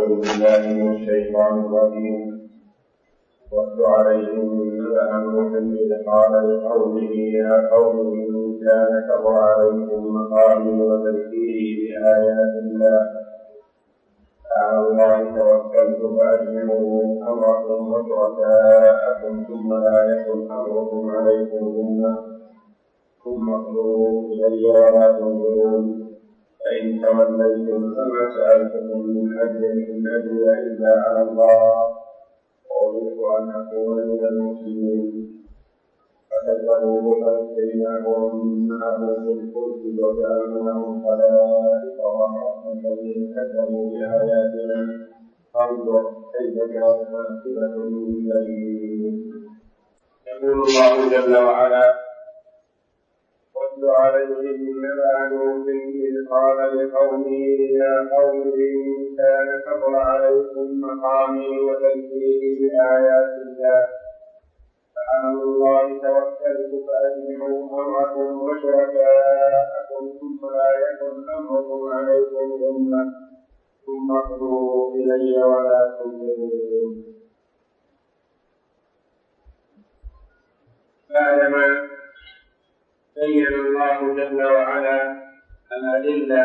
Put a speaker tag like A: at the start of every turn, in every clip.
A: أعوذ بالله من الشيطان الرجيم. واتل عليهم نبأ نوح إذ قال لقومه يا قوم إن كان كبر عليكم مقامي وتذكيري بآيات الله فعلى الله توكلت فأجمعوا أمركم وشركاءكم ثم لا يكن أمركم عليكم ثم اقضوا إلي ولا تنظرون فإن توليتم فما سألتكم من أجر إن أجري إلا على الله وأمرت أن أكون من المسلمين. فكذبوه فنجيناهم معه في الفلك وجعلناهم خلائف ورحمة الذين كذبوا بآياتنا فانظر كيف كان عاقبة المنذرين. يقول الله جل وعلا: واتل عليهم نبأ نوح إذ قال لقومه يا قوم إن كان كبر عليكم مقامي وتذكيري بآيات الله فعلى الله توكلت فأجمعوا أمركم وشركاءكم ثم لا يكن أمركم عليكم غمة ثم اقضوا إلي ولا تنظرون. بعدما بين الله جل وعلا الأدلة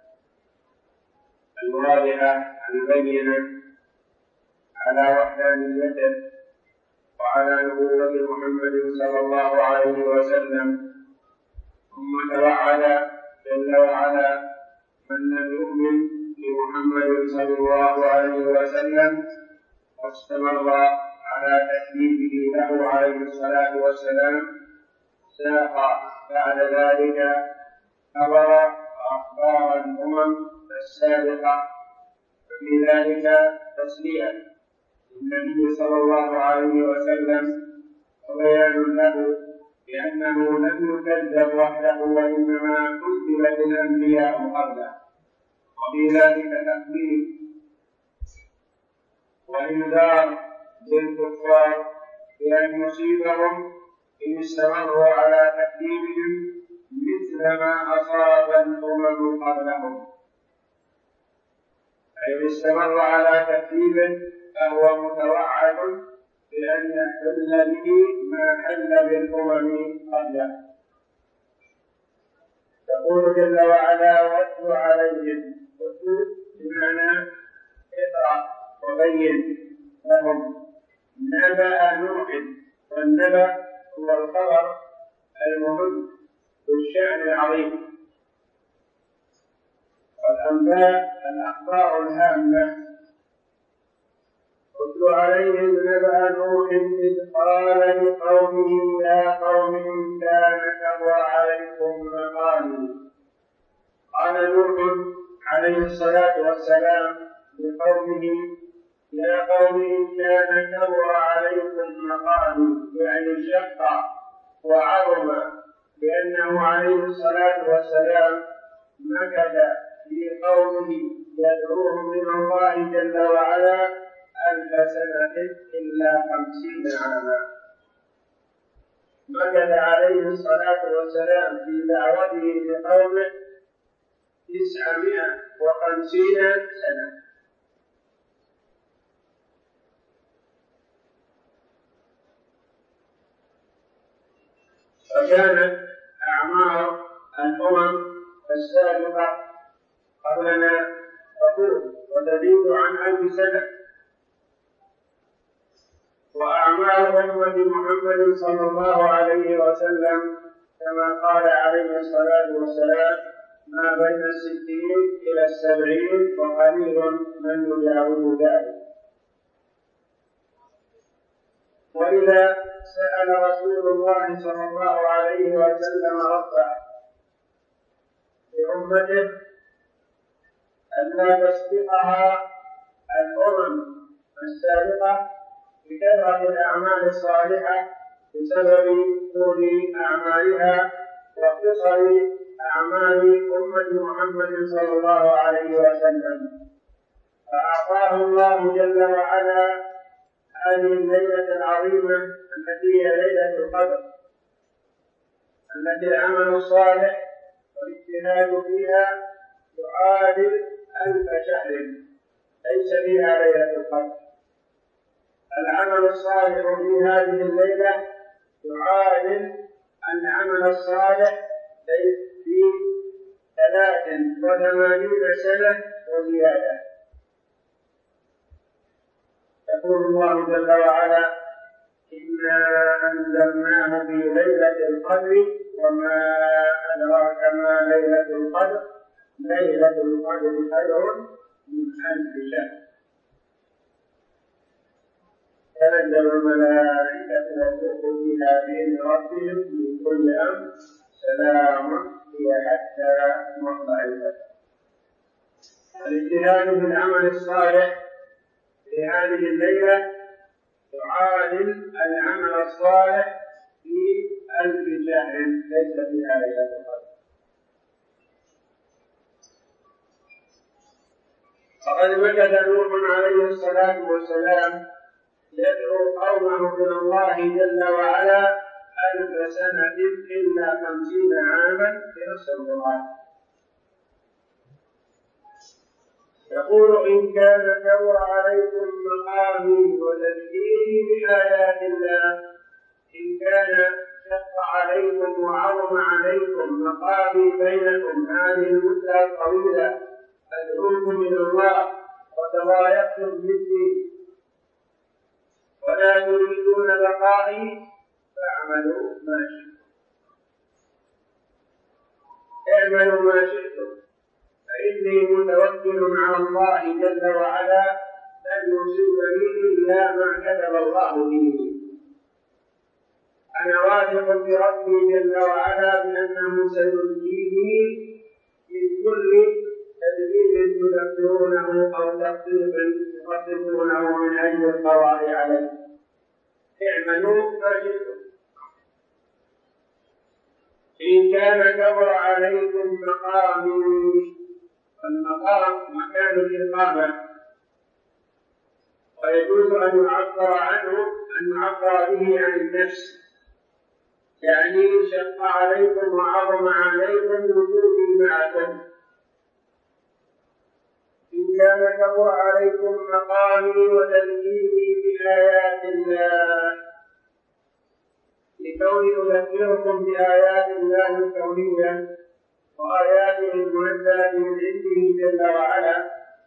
A: الواضحة البينة على وحدانيته وعلى نبوة محمد صلى الله عليه وسلم، ثم توعد جل وعلا من لم يؤمن بمحمد صلى الله عليه وسلم واستمر على تكذيبه له عليه الصلاة والسلام ساق بعد ذلك خبر وأخبار الأمم السابقة وفي ذلك تسلية النبي صلى الله عليه وسلم وبيان له بأنه لم يكذب وحده وإنما كذبت الأنبياء قبله، وفي ذلك تخويف وإنذار للكفار بأن يصيبهم إن استمروا على تكذيبهم مثل ما أصاب الأمم قبلهم. فإن استمر على تكذيبه فهو متوعد بأن يحل به ما حل بالأمم قبله. يقول جل وعلا: واتل عليهم. واتل بمعنى اقرأ وبين لهم نبأ نوح، والنبأ هو الخبر المهم بالشأن العظيم، والأنباء الأخبار الهامة. واتل عليهم نبأ نوح إذ قال لقومه يا قوم إن كان كبر عليكم مقامي. قال نوح عليه الصلاة والسلام لقومه يا قوم إن كان كبر عليكم مقامي، يعني شق وعظم، لأنه عليه الصلاة والسلام مكث في قومه يدعوهم من الله جل وعلا 1000 سنة إلا 50 عاما. مكث عليه الصلاة والسلام في دعوته لقومه 950 سنة. فكانت أعمار الأمم السابقة قبلنا تطول وتزيد عن 1000 سنة، وأعمار أمة محمد صلى الله عليه وسلم كما قال عليه الصلاة والسلام ما بين 60 إلى 70 وقليل من يجاوز ذلك. وإذا سأل رسول الله صلى الله عليه وسلم ربه لأمته ألا تسبقها الأمم السابقة بكثرة الأعمال الصالحة بسبب طول أعمالها وقصر أعمال أمة محمد صلى الله عليه وسلم، فأعطاه الله جل وعلا هذه الليلة العظيمة التي هي ليلة القدر، التي العمل الصالح والاجتهاد فيها يعادل 1000 شهر، ليس فيها ليلة القدر. العمل الصالح في هذه الليلة يعادل العمل الصالح في 83 سنة وزيادة. يقول الله جل وعلا: إنا أنزلناه في ليلة القدر وما أدراك ما ليلة القدر ليلة القدر خير من 1000 شهر. تنزل الملائكة والروح فيها بإذن ربهم من كل أمر سلام هي حتى مطلع الفجر. الاجتهاد في العمل الصالح في هذه الليلة يعادل العمل الصالح في 1000 شهر ليس فيها ليلة القدر. فقد مكث نوح عليه الصلاة والسلام يدعو قومه إلى الله جل وعلا 1000 سنة إلا 50 عاما في نفس القرآن. يقول: إن كان كبر عليكم مقامي وتذكيري بآيات الله، إن كان شق عليكم وعظم عليكم مقامي بينكم هذه المدة الطويلة أدعوكم إلى الله وتضايقتم مني ولا تريدون بقائي فاعملوا ما شئتم. اعملوا ما شئتم فإني متوكل على الله جل وعلا لن يصيبني إلا ما كتب الله لي. أنا واثق بربي جل وعلا بأنه سينجيني من كل تدبير تدبرونه أو تخطيط تخططونه من أجل القضاء عليه. اعملوا ما شئتم. إن كان كبر عليكم مقامي، المقام مكان الإقامة، ويجوز أن يعبر عنه به عن النفس، يعني شق عليكم وعظم عليكم وجودي معكم. إن كان كبر عليكم مقامي وتذكيري بآيات الله، لكوني أذكركم بآيات الله الكونية وآياته المنزلة من عنده جل وعلا،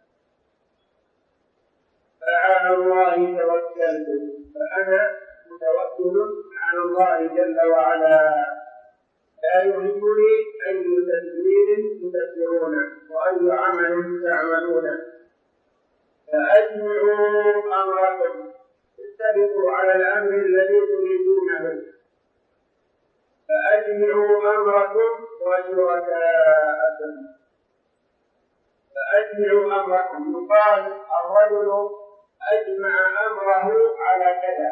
A: فعلى الله توكلت، فأنا متوكل على الله جل وعلا. لا يهمني أي تدبير تدبرونه وأي عمل تعملونه. فأجمعوا أمركم، اتفقوا على الأمر الذي تريدونه. فأجمعوا أمركم وشركاءكم. فأجمعوا أمركم، يقال الرجل أجمع أمره على كذا،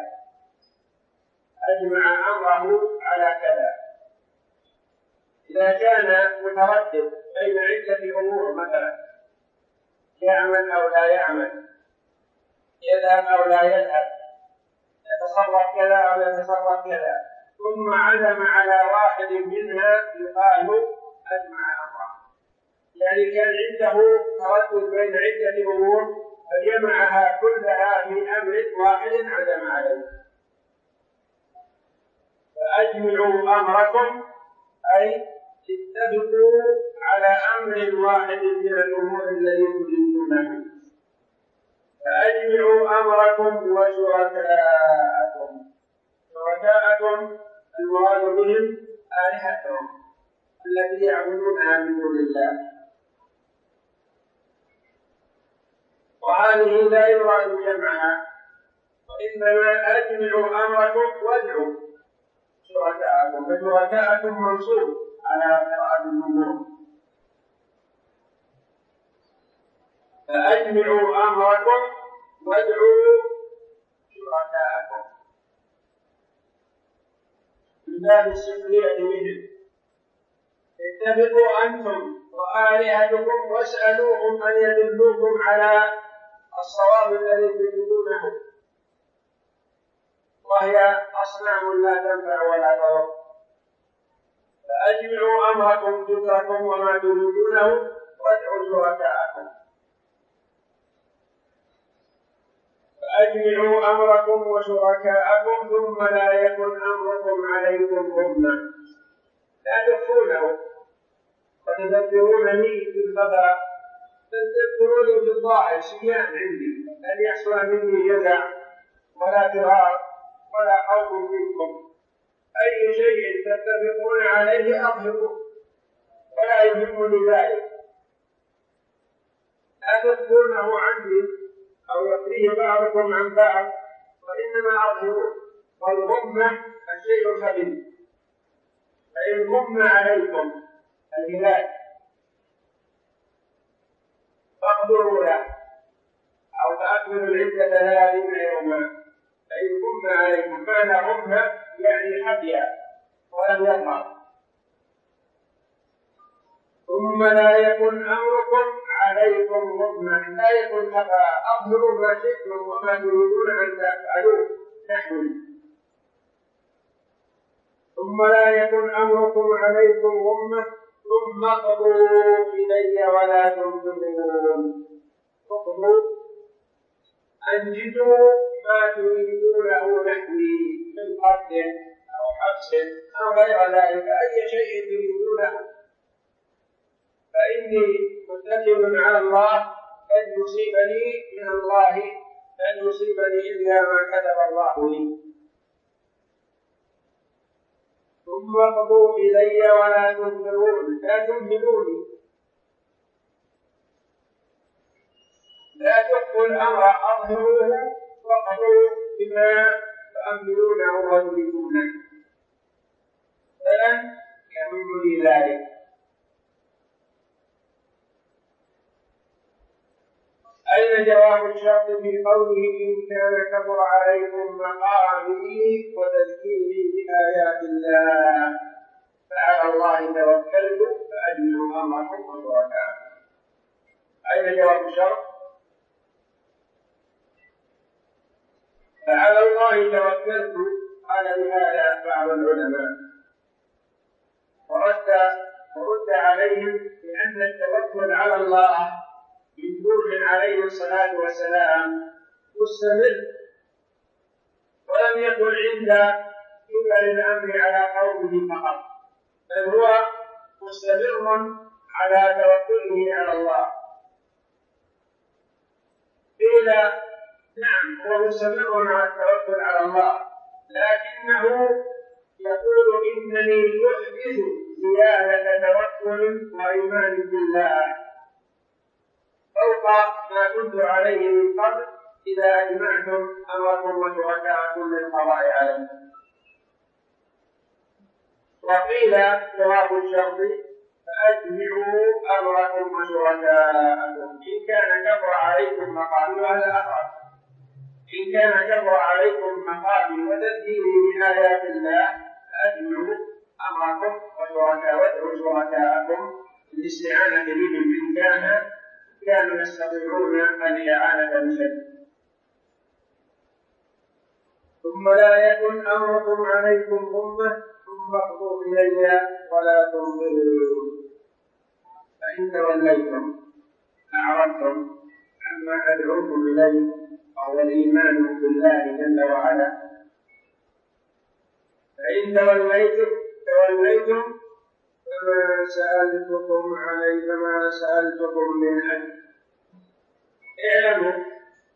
A: أجمع أمره على كذا. إذا كان متردد بين عدة أمور، مثلا يعمل أو لا يعمل، يذهب أو لا يذهب، يتصرف كذا أو يتصرف كذا، ثم عزم على واحد منها، يقال أجمع أمره. يعني كان عنده تردد بين عدة أمور فجمعها كلها في أمر واحد عزم عليه. فأجمعوا أمركم أي اتفقوا على أمر واحد من الأمور التي تريدونها. فأجمعوا أمركم وشركاءكم. شركاءكم المراد بهم آلهتهم التي يعبدونها من دون الله، وهذه لا يراد جمعها، وإنما أجمعوا أمركم وادعوا شركاءكم. فشركاءكم منصوب على قراءة الجمهور. فأجمعوا أمركم وادعوا شركاءكم من باب السخرية منهم. اتفقوا أنتم وآلهتكم واسألوهم أن يدلوكم على الصواب الذي تريدونه، وهي أصنام لا تنفع ولا تضر. فأجمعوا أمركم ذكركم وما تريدونه وادعوا شركاءكم. فأجمعوا أمركم وشركاءكم ثم لا يكن أمركم عليكم غمة. لا تخفونه وتذكرونني بالخبر، تذكروني بالظاهر شيئا عندي، أن يحصل مني جزع ولا فرار ولا خوف منكم. أي شيء تتفقون عليه أظهروا ولا يهمني ذلك. لا تذكرونه عندي أو يخفيه بعضكم عن بعض، وإنما أظهروا. والغمة الشيء الخبيث، فإن غم عليكم الهلال فاقدروا له أو فأكملوا العدة 30 يوما. فإن غم عليكم، معنى غمة يعني حبي ولم يظهر. ثم لا يكن أمركم عليكم غمة، لا يكن خفاء، أظهروا ما شئتم وما تريدون أن تفعلوه نحوي. ثم لا يكن أمركم عليكم غمة ثم اقضوا إلي ولا تنظرون. اقضوا أنجزوا ما تريدونه نحوي من قتل أو حبس أو غير ذلك، أي شيء تريدونه، فإني متكل على الله لن يصيبني من الله، لن يصيبني إلا ما كتب الله لي. ثم اقضوا إلي ولا تنظرون، لا تنهلوني، لا تخفوا الأمر، أظهروه واقضوا بما تأملونه وتريدونه، فلن يهمني ذلك. أين جواب الشرط في قوله إن كان كبر عليكم مقامي وتذكيري بآيات الله فعلى الله توكلت فأجمعوا أمركم وشركاءكم. أين جواب الشرط؟ فعلى الله توكلت. قال بهذا بعض العلماء ورد عليهم بأن التوكل على الله من نوح عليه الصلاة والسلام مستمر، ولم يكن عند كبر الأمر على قومه فقط، بل هو مستمر على توكله على الله. قيل نعم هو مستمر على التوكل على الله، لكنه يقول إنني أحدث زيادة توكل وإيمان بالله فوق ما كنت عليه من قبل إذا أجمعتم أمركم وشركاءكم للقضاء عليه. وقيل جواب الشرط فأجمعوا أمركم وشركاءكم إن كان كبر عليكم مقامي، هذا أقرب. إن كان كبر عليكم مقامي وتذكيري بآيات الله فأجمعوا أمركم وادعوا شركاءكم للاستعانة بهم إن كانوا يستطيعون الإعانة بشيء. ثم لا يكن أمركم عليكم غمة ثم اقضوا إلي ولا تنظرون. فإن توليتم أعرضتم عما أدعوكم إليه وهو الإيمان بالله جل وعلا، فإن توليتم فما سألتكم من أجل. اعلموا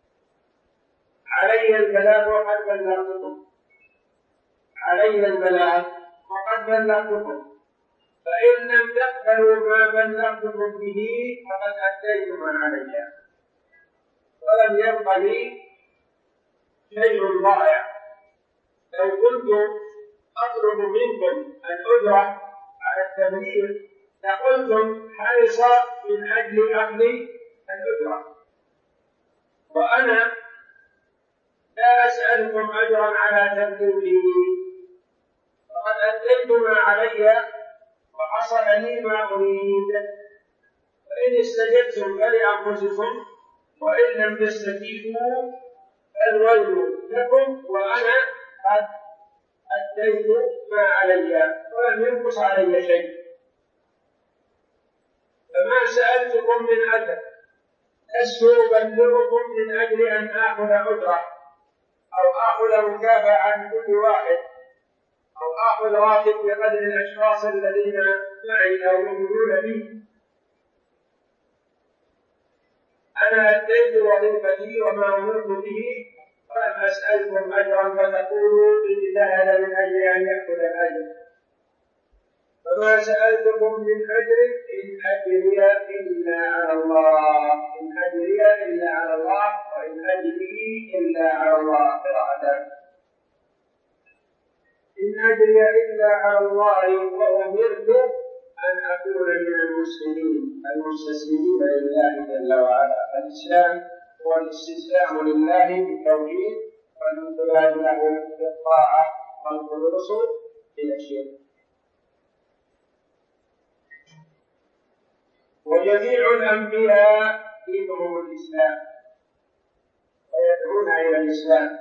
A: علي البلاغ وقد بلغتكم، علي البلاغ وقد بلغتكم، فإن لم تقبلوا ما بلغتكم به فقد أديت ما علي، ولم يبق لي شيء ضائع. لو كنت أطلب منكم الأجرة على التبليغ لقلتم حرص من أجل أخذ الأجرة، وأنا لا أسألكم أجرا على تبليغي، فقد أديت ما علي وحصل لي ما أريد. فإن استجبتم فلأنفسكم وإن لم تستجيبوا فالويل لكم، وأنا قد أديت ما علي ولم ينقص علي شيء. فما سألتكم من أجر لست أبلغكم من أجل أن آخذ أجرة أو آخذ مكافأة عن كل واحد أو آخذ راتب بقدر الأشخاص الذين معي أو يؤمنون بي. أنا أديت وظيفتي وما أمرت به ولم أسألكم أجرا فتقولوا اجتهد من أجل أن يأخذ الأجر، فما سألتكم من أجر إن أجري إلا على الله، إن أجري إلا على الله وإن أجري إلا على الله. قراءة إن أجري إلا على الله وأمرت أن أكون من المسلمين المستسلمين لله جل وعلا. الإسلام هو الاستسلام لله بالتوحيد والانقياد له بالطاعة والخلوص إلى الشرك. وجميع الأنبياء دينهم الإسلام ويدعون إلى الإسلام،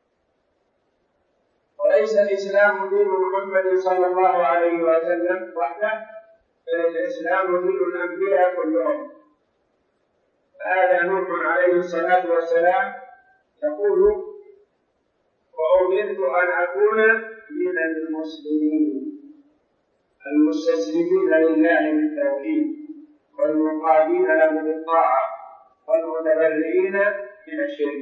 A: وليس الإسلام دين محمد صلى الله عليه وسلم وحده، بل الإسلام دين الأنبياء كلهم. هذا نوح عليه الصلاة والسلام يقول: وأمرت أن أكون من المسلمين المستسلمين لله بالتوحيد والمقادين له بالطاعة والمتبرئين من الشرك.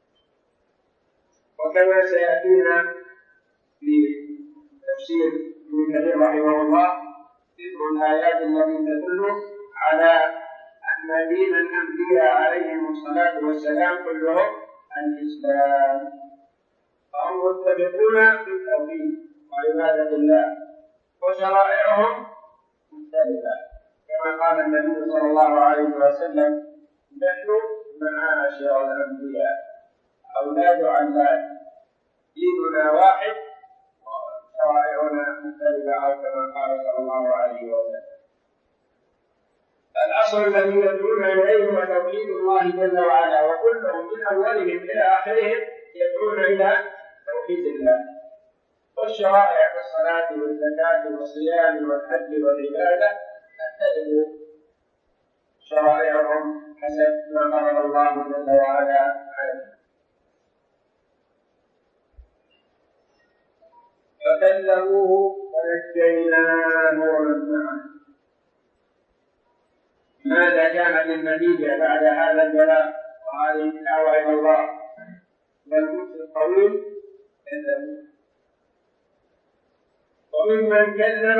A: وكما سيأتينا في تفسير ابن كثير رحمه الله ذكر الآيات التي تدل على أن دين الأنبياء عليهم الصلاة والسلام كلهم الإسلام، فهم متفقون في التوحيد وعبادة الله وشرائعهم مختلفة، كما قال النبي صلى الله عليه وسلم: نحن معاشر الأنبياء أولاد علات، ديننا واحد وشرائعنا مختلفة، أو كما قال صلى الله عليه وسلم. الأصل الذي يدعون إليه هو توحيد الله جل وعلا، وكلهم من أولهم إلى آخرهم يدعون إلى توحيد الله. والشرائع كالصلاة والزكاة والصيام والحج والعبادة تختلف شرائعهم حسب ما فرض الله جل وعلا عليهم. فكذبوه فنجيناه ومن معه. ماذا كانت النتيجة بعد هذا البلاء وهذه الدعوة إلى الله والمدة الطويل؟ كذبوا. وممن كذب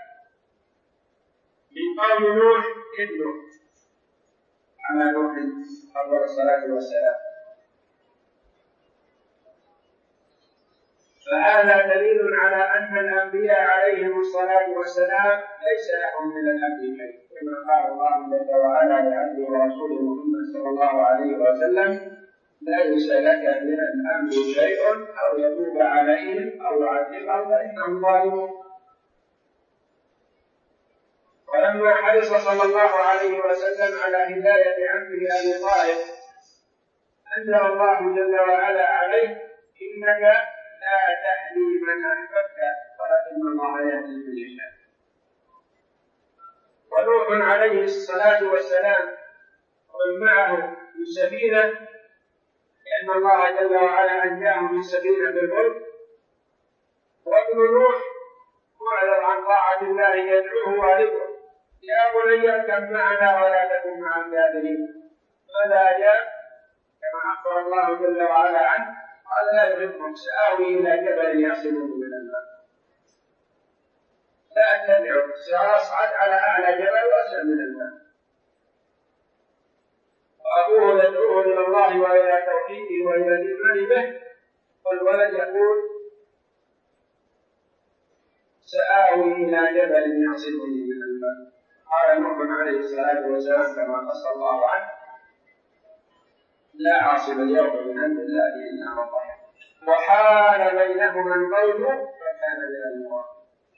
A: من قوم نوح ابنه على نوح عليه الصلاة والسلام. فهذا دليل على أن الأنبياء عليهم الصلاة والسلام ليس لهم من الأمر شيء، كما قال الله جل وعلا لعبده ورسوله محمد صلى الله عليه وسلم: ليس لك من الأمر شيء أو يتوب عليهم أو يعذبهم فإنهم ظالمون. ولما حرص صلى الله عليه وسلم على هداية عمه أبي طالب أنزل الله جل وعلا عليه: إنك لا تهدي من أحببت ولكن الله يهدي من يشاء. ونوح عليه الصلاة والسلام ومن معه في سفينة، لأن الله جل وعلا أنجاه من سفينة بالفلك، وابن نوح معرض عن طاعة الله يدعوه والده: يا بني اركب معنا ولا تكن مع الكافرين. ماذا جاء؟ كما أخبر الله جل وعلا عنه: قال: لا يحبكم، سآوي إلى جبل يعصمني من الماء. لا أتبعه، سأصعد على أعلى جبل وأسلم من الماء. وأبوه يدعوه إلى الله وإلى توحيده وإلى الإيمان به، والولد يقول: سآوي إلى جبل يعصمني من الماء. قال نوح عليه الصلاة والسلام كما قص الله عنه: لا عاصم اليوم من أمر الله إلا من رحم. وحال بينهما الموج فكان من المغرقين.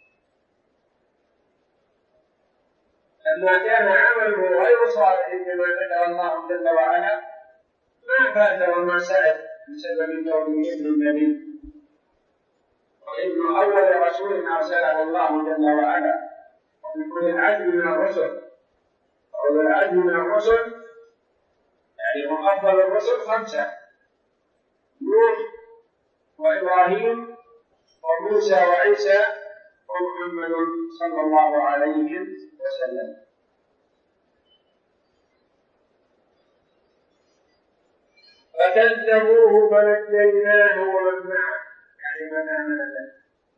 A: لما كان عمله غير صالح كما ذكر الله جل وعلا ما فات وما سعد بسبب كونه ابن النبي وابن أول رسول أرسله الله جل وعلا، ومن كل العزم من الرسل. أول العزم من الرسل يعني هم أفضل الرسل 5: نوح وإبراهيم وموسى وعيسى ومحمد صلى الله عليه وسلم. فكذبوه فنجيناه ومن معه، يعني من آمن به.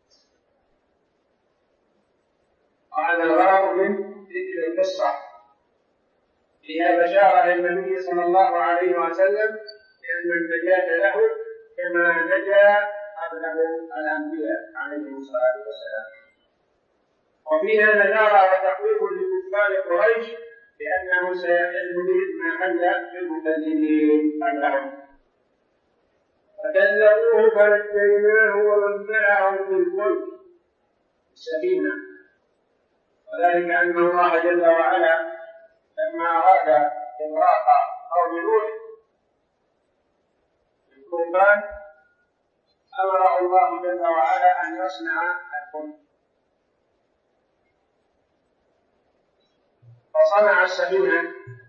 A: وهذا الغرض من ذكر القصة فيها بشارة للنبي صلى الله عليه وسلم بأن النجاة له كما نجا قبله الأنبياء عليهم الصلاة والسلام. وفيها نذارة وتخويف لكفار قريش بأنه سيحل بهم ما حل بالمكذبين قبلهم. فكذبوه فنجيناه ومن معه في الفلك السفينة، وذلك أن الله جل وعلا لما أراد إغراق قوم نوح بالطوفان أمر الله جل وعلا أن يصنع الفلك، فصنع السفينة،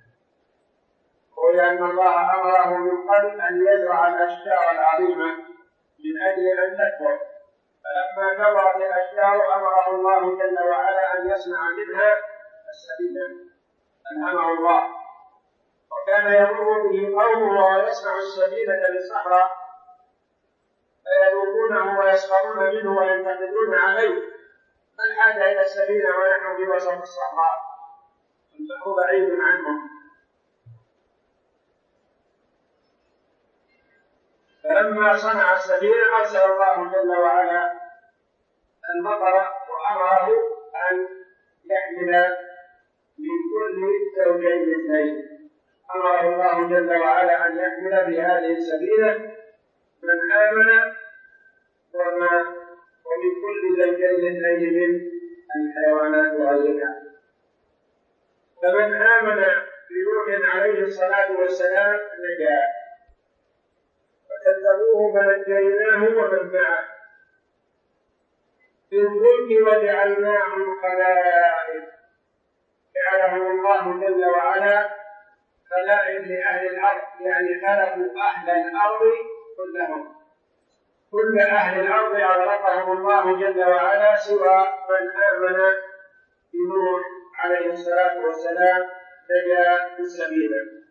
A: ولأن الله أمره من قبل أن يزرع الأشجار العظيمة من أجل أن تكبر، فلما كبرت الأشجار أمره الله جل وعلا أن يصنع منها السفينة، ألهمه الله. وكان يمر به قومه ويصنع السفينة للصحراء فيذوقونه ويسخرون منه وينتقدون عليه: ما الحاجة إلى السفينة ونحن في وسط الصحراء؟ فهو بعيد عنهم. فلما صنع السفينة أرسل الله جل وعلا المطر وأمره أن يحمل من كل زوجين اثنين. أمر الله جل وعلا أن يحمل بهذه السفينة من آمن ومن كل زوجين اثنين من الحيوانات وغيرها. فمن آمن بنوح عليه الصلاة والسلام نجا، فكذبوه فنجيناه ومن معه في الفلك وجعلناهم خلائف، جعلهم الله جل وعلا خلائف لأهل الأرض، يعني خلقوا أهل الأرض كلهم، كل أهل الأرض أغرقهم الله جل وعلا سوى من آمن بنوح عليه الصلاة والسلام نجا بالسبيل.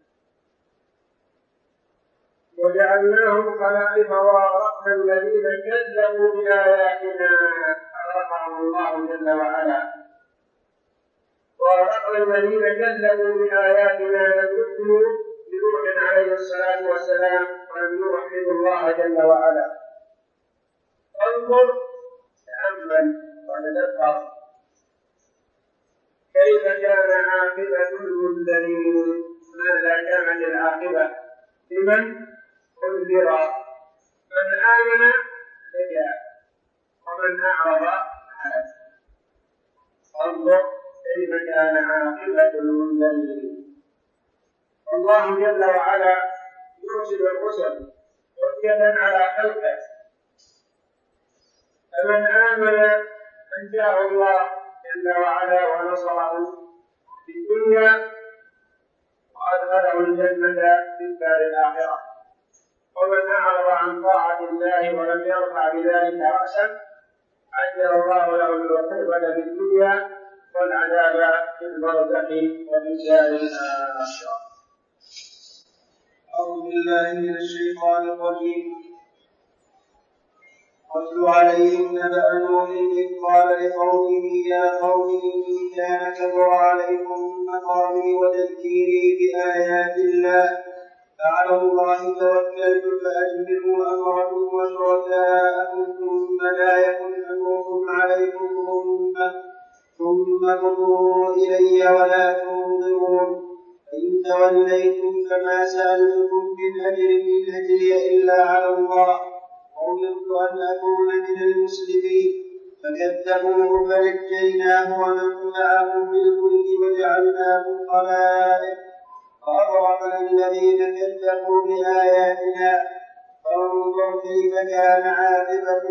A: وجعلناهم خلائف وأغرقنا الذين كذبوا بآياتنا، أغرقهم الله جل وعلا. وأغرقنا الذين كذبوا بآياتنا لكذبوا بنوح عليه الصلاة والسلام ولم يوحدوا الله جل وعلا. انظر، تأمل وتدبر كيف كان عاقبة المنذرين، ماذا كانت العاقبة لمن انذر؟ من آمن نجا ومن أعرض هلك. انظر كيف كان عاقبة المنذرين. الله جل وعلا يرسل الرسل حجة على خلقه، فمن آمن أنجاه الله جل وعلا ونصره في الدنيا وأدخله الجنة في الدار الآخرة، ومن أعرض عن طاعة الله ولم يرفع بذلك رأسا عجل الله له العقوبة في الدنيا والعذاب في البرزخ وفي دار الآخرة.
B: أعوذ بالله من الشيطان الرجيم. واتل عليهم نبأ نوح إذ قال لقومه يا قوم إن كان كبر عليكم مقامي وتذكيري بآيات الله فعلى الله توكلت فأجمعوا أمركم وشركاءكم ثم لا يكن أمركم عليكم غمة ثم اقضوا إلي ولا تنظرون. فإن توليتم فما سألتكم من أجر إن أجري إلا على الله وأمرت أن أكون من المسلمين. فكذبوه فنجيناه ومن معه في الفلك وجعلناهم خلائف وأغرقنا الذين كذبوا بآياتنا فانظر كيف كان عاقبة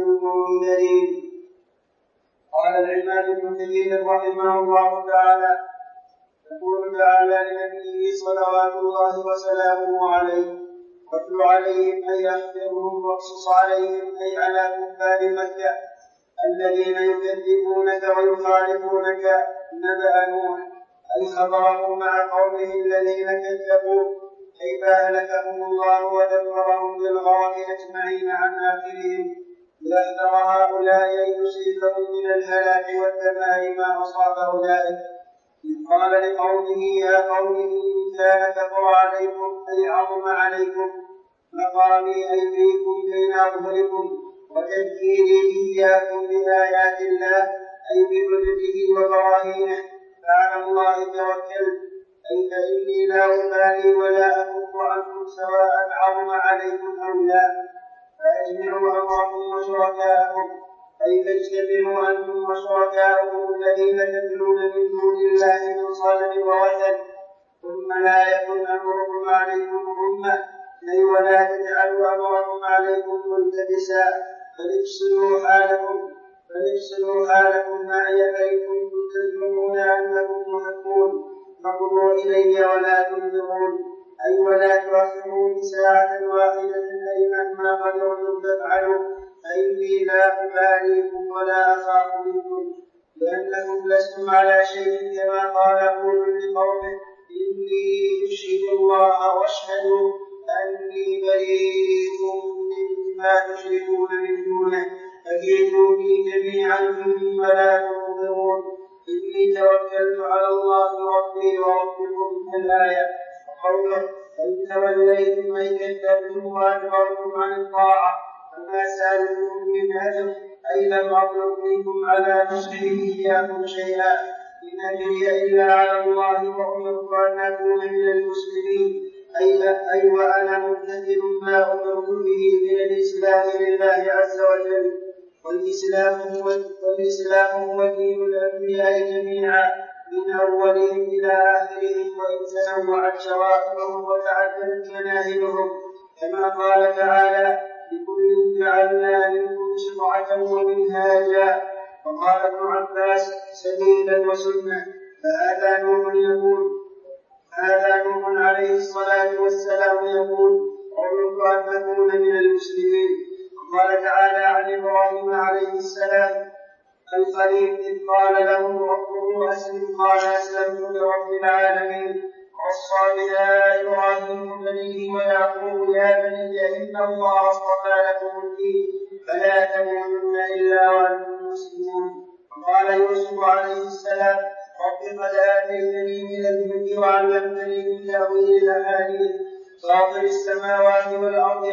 B: المنذرين. قال العماد بن كثير رحمه الله تعالى: يقول تعالى لنبيه صلوات الله وسلامه عليه: واتل عليهم أي أخبرهم واقصص عليهم أي على كفار مكة الذين يكذبونك ويخالفونك نبأ نوح أي خبره مع قومه الذين كذبوا كيف أهلكهم الله ودمرهم بالغرق أجمعين عن آخرهم ليحذر هؤلاء أن يصيبهم من الهلاك والدمار ما أصاب أولئك. إذ قال لقومه: يا قوم إن كان كبر عليكم أي عظم عليكم مقامي أي فيكم بين أظهركم وتذكيري إياكم بآيات الله أي بحجته وبراهينه فعلى الله توكلت أي فإني لا أبالي ولا أكف عنكم سواء عظم عليكم أو لا فأجمعوا أمركم وشركاءكم أي فاجتمعوا أنتم وشركاءكم الذين تدعون من دون الله من صنم ووثن ثم لا يكن أمركم عليكم غمة أي ولا تجعلوا أمركم عليكم ملتبسا فليفصلوا حالكم معي فإن كنتم تزعمون أنكم محبون فقضوا إلي ولا تنذرون أي ولا تؤخروني ساعة واحدة أي مهما قدرتم تفعلوا فإني لا أباليكم ولا أخاف منكم لأنكم لستم على شيء كما قال هود لقومه: إني أشهد الله واشهدوا أني بريء مما تشركون من دونه فكيدوني جميعا ثم لا تنظرون إني توكلت على الله ربي وربكم الآية. قوله: فإن توليتم أي كذبتم وأدبرتم عن الطاعة فما سألتم من أجر أي لم أطلب منكم على نصحي إياكم شيئا إن أجري إلا على الله وأمرت أن أكون من المسلمين أي وأنا ممتثل ما أمرت به من الإسلام لله عز وجل والإسلام هو دين الأنبياء جميعا من أولهم إلى آخرهم وإن تنوعت شرائعهم وتعددت مناهجهم كما قال تعالى: لكل جعلنا منكم شرعة ومنهاجا. وقال ابن عباس: سبيلا وسنة. فهذا نوح عليه الصلاة والسلام يقول: أمرت أن أكون من المسلمين. وقال تعالى عن إبراهيم عليه السلام الخليل إذ قال له ربه أسلم قال أسلمت لرب العالمين. وصى بها إبراهيم بنيه ويعقوب: يا بني إن الله اصطفى لكم الدين فلا تموتن إلا وأنتم مسلمون. وقال يوسف عليه السلام: رب قد آتيتني من الملك وعلمتني من تأويل الأحاديث فاطر السماوات والأرض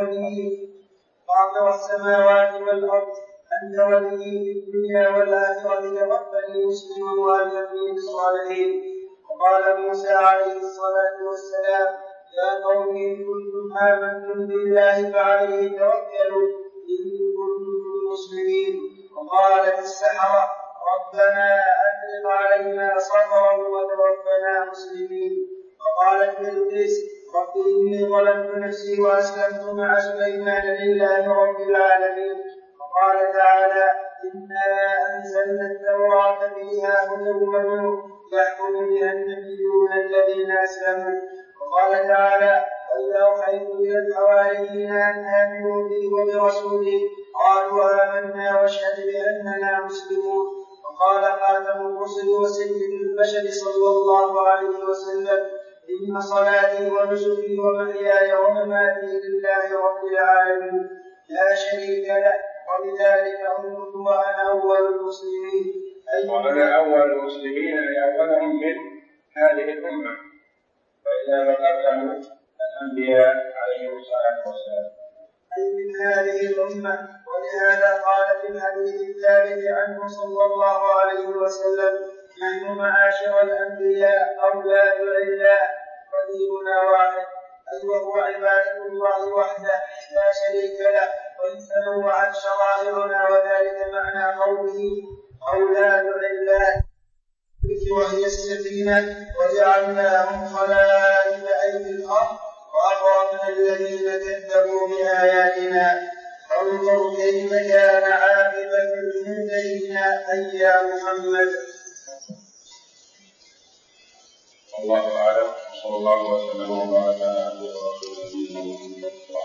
B: أنت ولي في الدنيا والآخرة توفني مسلما وألحقني بالصالحين. وقال موسى عليه الصلاة والسلام: يا قوم إن كنتم آمنتم بالله فعليه توكلوا إن كنتم مسلمين. وقالت السحرة: ربنا أفرغ علينا صبرا وتوفنا مسلمين. وقالت بلقيس: رب إني ظلمت نفسي وأسلمت مع سليمان لله رب العالمين. وقال تعالى: إنا أنزلنا التوراة فيها هدى ونور يحكم بها النبيون الذين أسلموا. وقال تعالى: وإذ أوحيت إلى الحواريين أن آمنوا بي وبرسوله قالوا آمنا واشهد بأننا مسلمون. وقال خاتم الرسل وسيد البشر صلى الله عليه وسلم: إن صلاتي ونسكي ومحياي ومماتي لله رب العالمين لا شريك له وبذلك أمرت وأنا أول المسلمين.
A: وأنا أول المسلمين أولهم من هذه الأمة وإذا ذكرته الأنبياء عليهم الصلاة والسلام
B: أي من هذه الأمة. ولهذا قال في الحديث الثالث عنه صلى الله عليه وسلم: نحن معاشر الأنبياء أولاد لله وديننا واحد أي وهو عبادة الله وحده لا شريك له. وإن تنوعت شرائعنا وذلك معنى قوله أولاد لله وهي السفينة وجعلناهم خلائف أي في الأرض وأغرقنا الذين كذبوا بآياتنا. انظر كيف كان عاقبة المنذرين أي يا محمد.
C: والله أعلم. وصلى الله وسلم وبارك على عبده ورسوله نبينا محمد.